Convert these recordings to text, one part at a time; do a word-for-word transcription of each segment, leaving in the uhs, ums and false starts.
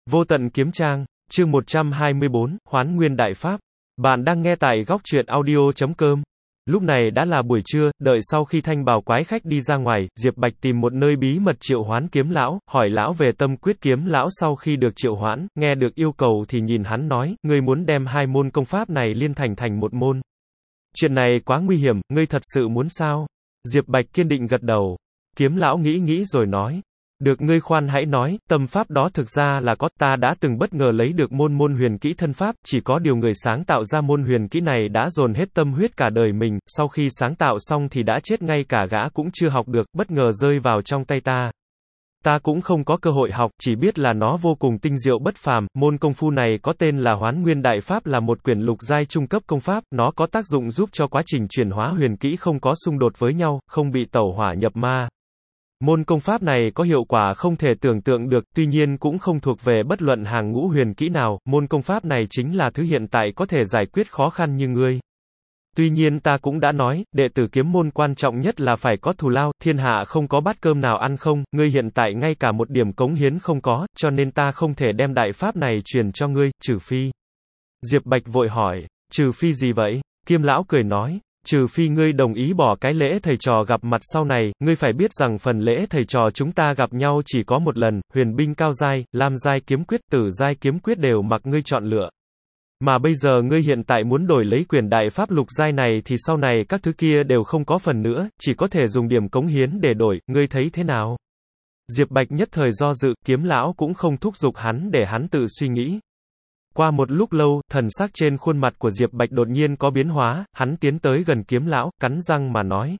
Vô tận kiếm trang, chương một trăm hai mươi bốn, Hoán Nguyên Đại Pháp. Bạn đang nghe tại góc truyện audio chấm com. Lúc này đã là buổi trưa, đợi sau khi thanh bào quái khách đi ra ngoài, Diệp Bạch tìm một nơi bí mật triệu hoán kiếm lão, hỏi lão về tâm quyết kiếm lão sau khi được triệu hoán, nghe được yêu cầu thì nhìn hắn nói, ngươi muốn đem hai môn công pháp này liên thành thành một môn. Chuyện này quá nguy hiểm, ngươi thật sự muốn sao? Diệp Bạch kiên định gật đầu. Kiếm lão nghĩ nghĩ rồi nói. Được, ngươi khoan hãy nói, tâm pháp đó thực ra là có, ta đã từng bất ngờ lấy được môn môn huyền kỹ thân pháp, chỉ có điều người sáng tạo ra môn huyền kỹ này đã dồn hết tâm huyết cả đời mình, sau khi sáng tạo xong thì đã chết, ngay cả gã cũng chưa học được, bất ngờ rơi vào trong tay ta. Ta cũng không có cơ hội học, chỉ biết là nó vô cùng tinh diệu bất phàm, môn công phu này có tên là Hoán Nguyên Đại Pháp, là một quyển lục giai trung cấp công pháp, nó có tác dụng giúp cho quá trình chuyển hóa huyền kỹ không có xung đột với nhau, không bị tẩu hỏa nhập ma. Môn công pháp này có hiệu quả không thể tưởng tượng được, tuy nhiên cũng không thuộc về bất luận hàng ngũ huyền kỹ nào, môn công pháp này chính là thứ hiện tại có thể giải quyết khó khăn như ngươi. Tuy nhiên ta cũng đã nói, đệ tử kiếm môn quan trọng nhất là phải có thù lao, thiên hạ không có bát cơm nào ăn không, ngươi hiện tại ngay cả một điểm cống hiến không có, cho nên ta không thể đem đại pháp này truyền cho ngươi, trừ phi. Diệp Bạch vội hỏi, trừ phi gì vậy? Kiếm lão cười nói. Trừ phi ngươi đồng ý bỏ cái lễ thầy trò gặp mặt sau này, ngươi phải biết rằng phần lễ thầy trò chúng ta gặp nhau chỉ có một lần, huyền binh cao giai, lam giai kiếm quyết, tử giai kiếm quyết đều mặc ngươi chọn lựa. Mà bây giờ ngươi hiện tại muốn đổi lấy quyền đại pháp lục giai này thì sau này các thứ kia đều không có phần nữa, chỉ có thể dùng điểm cống hiến để đổi, ngươi thấy thế nào? Diệp Bạch nhất thời do dự, kiếm lão cũng không thúc giục hắn để hắn tự suy nghĩ. Qua một lúc lâu, thần sắc trên khuôn mặt của Diệp Bạch đột nhiên có biến hóa, hắn tiến tới gần kiếm lão, cắn răng mà nói.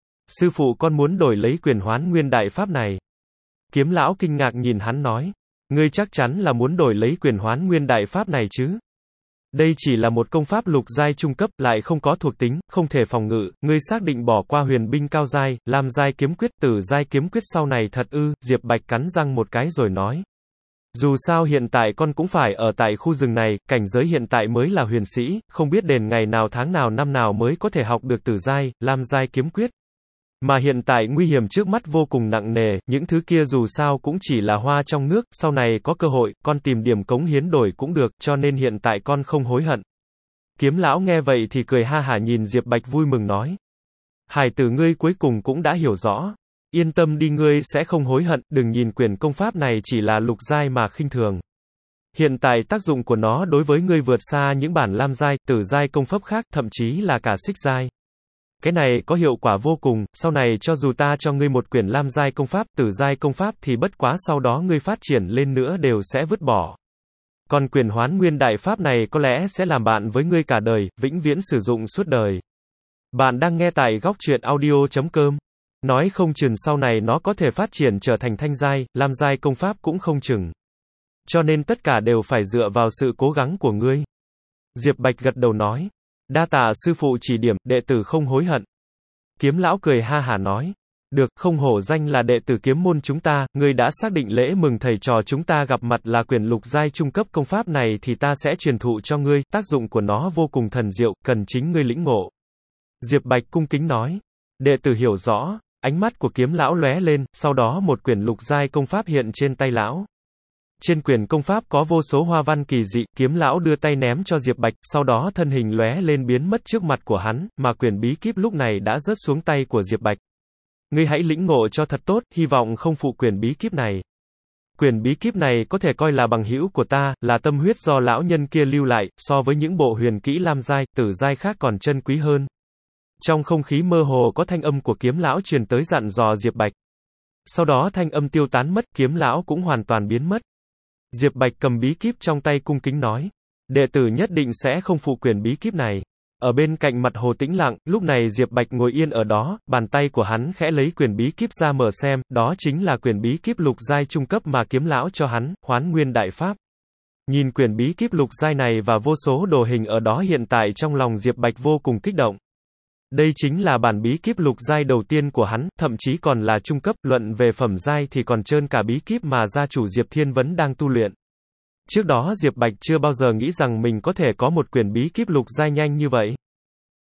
Sư phụ, con muốn đổi lấy quyền Hoán Nguyên Đại Pháp này. Kiếm lão kinh ngạc nhìn hắn nói. Ngươi chắc chắn là muốn đổi lấy quyền Hoán Nguyên Đại Pháp này chứ? Đây chỉ là một công pháp lục giai trung cấp, lại không có thuộc tính, không thể phòng ngự, ngươi xác định bỏ qua huyền binh cao giai, lam giai kiếm quyết, tử giai kiếm quyết sau này thật ư? Diệp Bạch cắn răng một cái rồi nói. Dù sao hiện tại con cũng phải ở tại khu rừng này, cảnh giới hiện tại mới là huyền sĩ, không biết đến ngày nào tháng nào năm nào mới có thể học được tử giai, lam giai kiếm quyết. Mà hiện tại nguy hiểm trước mắt vô cùng nặng nề, những thứ kia dù sao cũng chỉ là hoa trong nước, sau này có cơ hội, con tìm điểm cống hiến đổi cũng được, cho nên hiện tại con không hối hận. Kiếm lão nghe vậy thì cười ha hả nhìn Diệp Bạch vui mừng nói. Hải tử ngươi cuối cùng cũng đã hiểu rõ. Yên tâm đi, ngươi sẽ không hối hận, đừng nhìn quyền công pháp này chỉ là lục giai mà khinh thường. Hiện tại tác dụng của nó đối với ngươi vượt xa những bản lam giai, tử giai công pháp khác, thậm chí là cả xích giai. Cái này có hiệu quả vô cùng, sau này cho dù ta cho ngươi một quyển lam giai công pháp, tử giai công pháp thì bất quá sau đó ngươi phát triển lên nữa đều sẽ vứt bỏ. Còn quyền Hoán Nguyên Đại Pháp này có lẽ sẽ làm bạn với ngươi cả đời, vĩnh viễn sử dụng suốt đời. Bạn đang nghe tại góc truyện audio chấm com. Nói không chừng sau này nó có thể phát triển trở thành thanh giai, lam giai công pháp cũng không chừng. Cho nên tất cả đều phải dựa vào sự cố gắng của ngươi. Diệp Bạch gật đầu nói. Đa tạ sư phụ chỉ điểm, đệ tử không hối hận. Kiếm lão cười ha hả nói. Được, không hổ danh là đệ tử kiếm môn chúng ta, ngươi đã xác định lễ mừng thầy trò chúng ta gặp mặt là quyền lục giai trung cấp công pháp này thì ta sẽ truyền thụ cho ngươi, tác dụng của nó vô cùng thần diệu, cần chính ngươi lĩnh ngộ. Diệp Bạch cung kính nói. Đệ tử hiểu rõ. Ánh mắt của kiếm lão lóe lên, sau đó một quyển lục giai công pháp hiện trên tay lão. Trên quyển công pháp có vô số hoa văn kỳ dị, kiếm lão đưa tay ném cho Diệp Bạch, sau đó thân hình lóe lên biến mất trước mặt của hắn, mà quyển bí kíp lúc này đã rớt xuống tay của Diệp Bạch. Ngươi hãy lĩnh ngộ cho thật tốt, hy vọng không phụ quyển bí kíp này. Quyển bí kíp này có thể coi là bằng hữu của ta, là tâm huyết do lão nhân kia lưu lại, so với những bộ huyền kỹ lam giai, tử giai khác còn chân quý hơn. Trong không khí mơ hồ có thanh âm của kiếm lão truyền tới dặn dò Diệp Bạch. Sau đó thanh âm tiêu tán mất, kiếm lão cũng hoàn toàn biến mất. Diệp Bạch cầm bí kíp trong tay cung kính nói. Đệ tử nhất định sẽ không phụ quyền bí kíp này. Ở bên cạnh mặt hồ tĩnh lặng, lúc này Diệp Bạch ngồi yên ở đó, bàn tay của hắn khẽ lấy quyền bí kíp ra mở xem, đó chính là quyền bí kíp lục giai trung cấp mà kiếm lão cho hắn, Hoán Nguyên Đại Pháp. Nhìn quyền bí kíp lục giai này và vô số đồ hình ở đó hiện tại trong lòng Diệp Bạch vô cùng kích động. Đây chính là bản bí kíp lục giai đầu tiên của hắn, thậm chí còn là trung cấp, luận về phẩm giai thì còn trơn cả bí kíp mà gia chủ Diệp Thiên Vấn đang tu luyện. Trước đó Diệp Bạch chưa bao giờ nghĩ rằng mình có thể có một quyển bí kíp lục giai nhanh như vậy.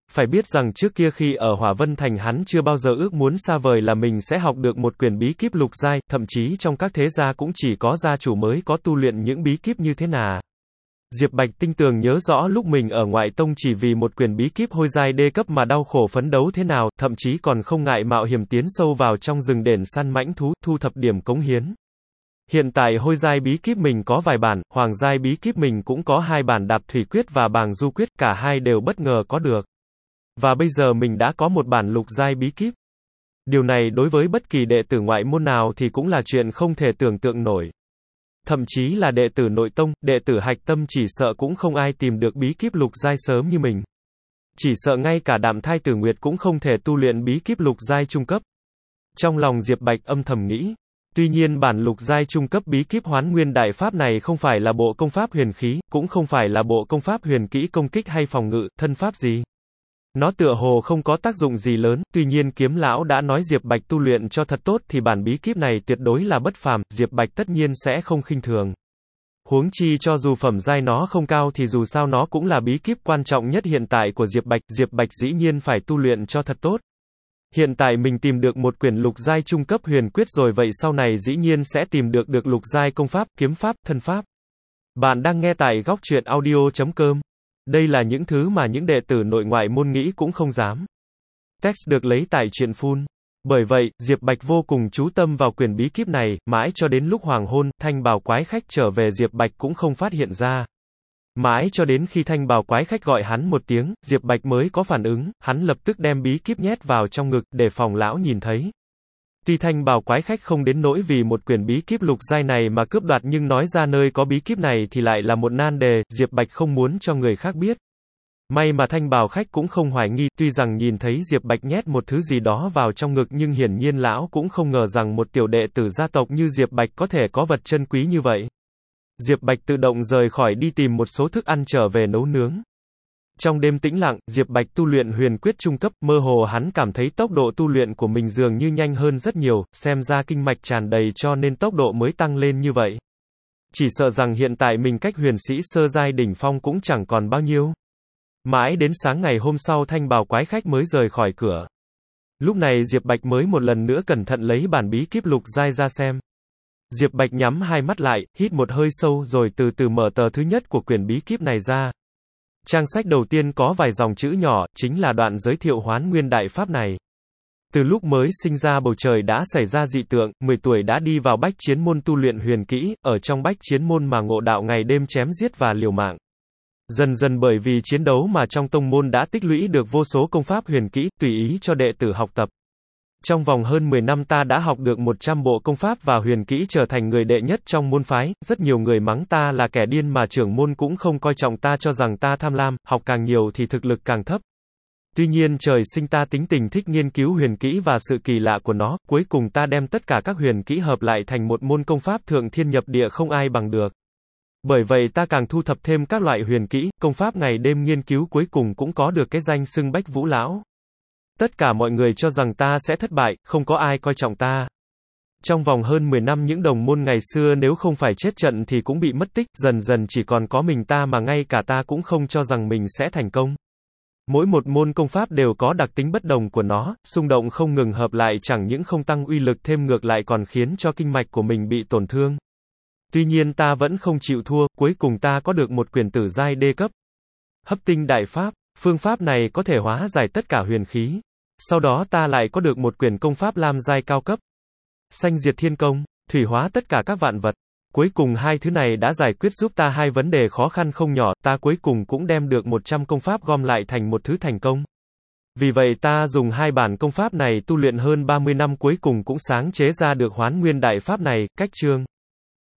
Phải biết rằng trước kia khi ở Hỏa Vân Thành hắn chưa bao giờ ước muốn xa vời là mình sẽ học được một quyển bí kíp lục giai, thậm chí trong các thế gia cũng chỉ có gia chủ mới có tu luyện những bí kíp như thế nào. Diệp Bạch tinh tường nhớ rõ lúc mình ở ngoại tông chỉ vì một quyển bí kíp hôi giai đê cấp mà đau khổ phấn đấu thế nào, thậm chí còn không ngại mạo hiểm tiến sâu vào trong rừng đền săn mãnh thú, thu thập điểm cống hiến. Hiện tại hôi giai bí kíp mình có vài bản, hoàng giai bí kíp mình cũng có hai bản đạp thủy quyết và bàng du quyết, cả hai đều bất ngờ có được. Và bây giờ mình đã có một bản lục giai bí kíp. Điều này đối với bất kỳ đệ tử ngoại môn nào thì cũng là chuyện không thể tưởng tượng nổi. Thậm chí là đệ tử nội tông, đệ tử hạch tâm chỉ sợ cũng không ai tìm được bí kíp lục giai sớm như mình. Chỉ sợ ngay cả Đạm Thai Tử Nguyệt cũng không thể tu luyện bí kíp lục giai trung cấp. Trong lòng Diệp Bạch âm thầm nghĩ. Tuy nhiên bản lục giai trung cấp bí kíp Hoán Nguyên Đại Pháp này không phải là bộ công pháp huyền khí, cũng không phải là bộ công pháp huyền kỹ công kích hay phòng ngự, thân pháp gì. Nó tựa hồ không có tác dụng gì lớn, tuy nhiên Kiếm lão đã nói Diệp Bạch tu luyện cho thật tốt thì bản bí kíp này tuyệt đối là bất phàm, Diệp Bạch tất nhiên sẽ không khinh thường. Huống chi cho dù phẩm giai nó không cao thì dù sao nó cũng là bí kíp quan trọng nhất hiện tại của Diệp Bạch, Diệp Bạch dĩ nhiên phải tu luyện cho thật tốt. Hiện tại mình tìm được một quyển lục giai trung cấp huyền quyết rồi, vậy sau này dĩ nhiên sẽ tìm được được lục giai công pháp, kiếm pháp, thân pháp. Bạn đang nghe tại góc truyện audio chấm com. Đây là những thứ mà những đệ tử nội ngoại môn nghĩ cũng không dám. Text được lấy tại truyện Phun. Bởi vậy, Diệp Bạch vô cùng chú tâm vào quyển bí kíp này, mãi cho đến lúc hoàng hôn, Thanh Bào Quái Khách trở về Diệp Bạch cũng không phát hiện ra. Mãi cho đến khi Thanh Bào Quái Khách gọi hắn một tiếng, Diệp Bạch mới có phản ứng, hắn lập tức đem bí kíp nhét vào trong ngực, để phòng lão nhìn thấy. Tuy Thanh Bào Quái Khách không đến nỗi vì một quyển bí kíp lục giai này mà cướp đoạt, nhưng nói ra nơi có bí kíp này thì lại là một nan đề, Diệp Bạch không muốn cho người khác biết. May mà Thanh Bào Khách cũng không hoài nghi, tuy rằng nhìn thấy Diệp Bạch nhét một thứ gì đó vào trong ngực nhưng hiển nhiên lão cũng không ngờ rằng một tiểu đệ tử gia tộc như Diệp Bạch có thể có vật chân quý như vậy. Diệp Bạch tự động rời khỏi đi tìm một số thức ăn trở về nấu nướng. Trong đêm tĩnh lặng, Diệp Bạch tu luyện huyền quyết trung cấp, mơ hồ hắn cảm thấy tốc độ tu luyện của mình dường như nhanh hơn rất nhiều, xem ra kinh mạch tràn đầy cho nên tốc độ mới tăng lên như vậy. Chỉ sợ rằng hiện tại mình cách huyền sĩ sơ giai đỉnh phong cũng chẳng còn bao nhiêu. Mãi đến sáng ngày hôm sau Thanh Bào Quái Khách mới rời khỏi cửa. Lúc này Diệp Bạch mới một lần nữa cẩn thận lấy bản bí kíp lục giai ra xem. Diệp Bạch nhắm hai mắt lại, hít một hơi sâu rồi từ từ mở tờ thứ nhất của quyển bí kíp này ra. Trang sách đầu tiên có vài dòng chữ nhỏ, chính là đoạn giới thiệu Hoán Nguyên Đại Pháp này. Từ lúc mới sinh ra bầu trời đã xảy ra dị tượng, mười tuổi đã đi vào bách chiến môn tu luyện huyền kỹ, ở trong bách chiến môn mà ngộ đạo ngày đêm chém giết và liều mạng. Dần dần bởi vì chiến đấu mà trong tông môn đã tích lũy được vô số công pháp huyền kỹ, tùy ý cho đệ tử học tập. Trong vòng hơn mười năm ta đã học được một trăm bộ công pháp và huyền kỹ, trở thành người đệ nhất trong môn phái, rất nhiều người mắng ta là kẻ điên mà trưởng môn cũng không coi trọng ta, cho rằng ta tham lam, học càng nhiều thì thực lực càng thấp. Tuy nhiên trời sinh ta tính tình thích nghiên cứu huyền kỹ và sự kỳ lạ của nó, cuối cùng ta đem tất cả các huyền kỹ hợp lại thành một môn công pháp thượng thiên nhập địa không ai bằng được. Bởi vậy ta càng thu thập thêm các loại huyền kỹ, công pháp ngày đêm nghiên cứu, cuối cùng cũng có được cái danh xưng Bách Vũ Lão. Tất cả mọi người cho rằng ta sẽ thất bại, không có ai coi trọng ta. Trong vòng hơn mười năm những đồng môn ngày xưa nếu không phải chết trận thì cũng bị mất tích, dần dần chỉ còn có mình ta mà ngay cả ta cũng không cho rằng mình sẽ thành công. Mỗi một môn công pháp đều có đặc tính bất đồng của nó, xung động không ngừng hợp lại chẳng những không tăng uy lực thêm ngược lại còn khiến cho kinh mạch của mình bị tổn thương. Tuy nhiên ta vẫn không chịu thua, cuối cùng ta có được một quyển tử giai đê cấp. Hấp tinh đại pháp, phương pháp này có thể hóa giải tất cả huyền khí. Sau đó ta lại có được một quyển công pháp lam giai cao cấp. Sanh diệt thiên công, thủy hóa tất cả các vạn vật. Cuối cùng hai thứ này đã giải quyết giúp ta hai vấn đề khó khăn không nhỏ, ta cuối cùng cũng đem được một trăm công pháp gom lại thành một thứ thành công. Vì vậy ta dùng hai bản công pháp này tu luyện hơn ba mươi năm cuối cùng cũng sáng chế ra được Hoán Nguyên Đại Pháp này, cách chương.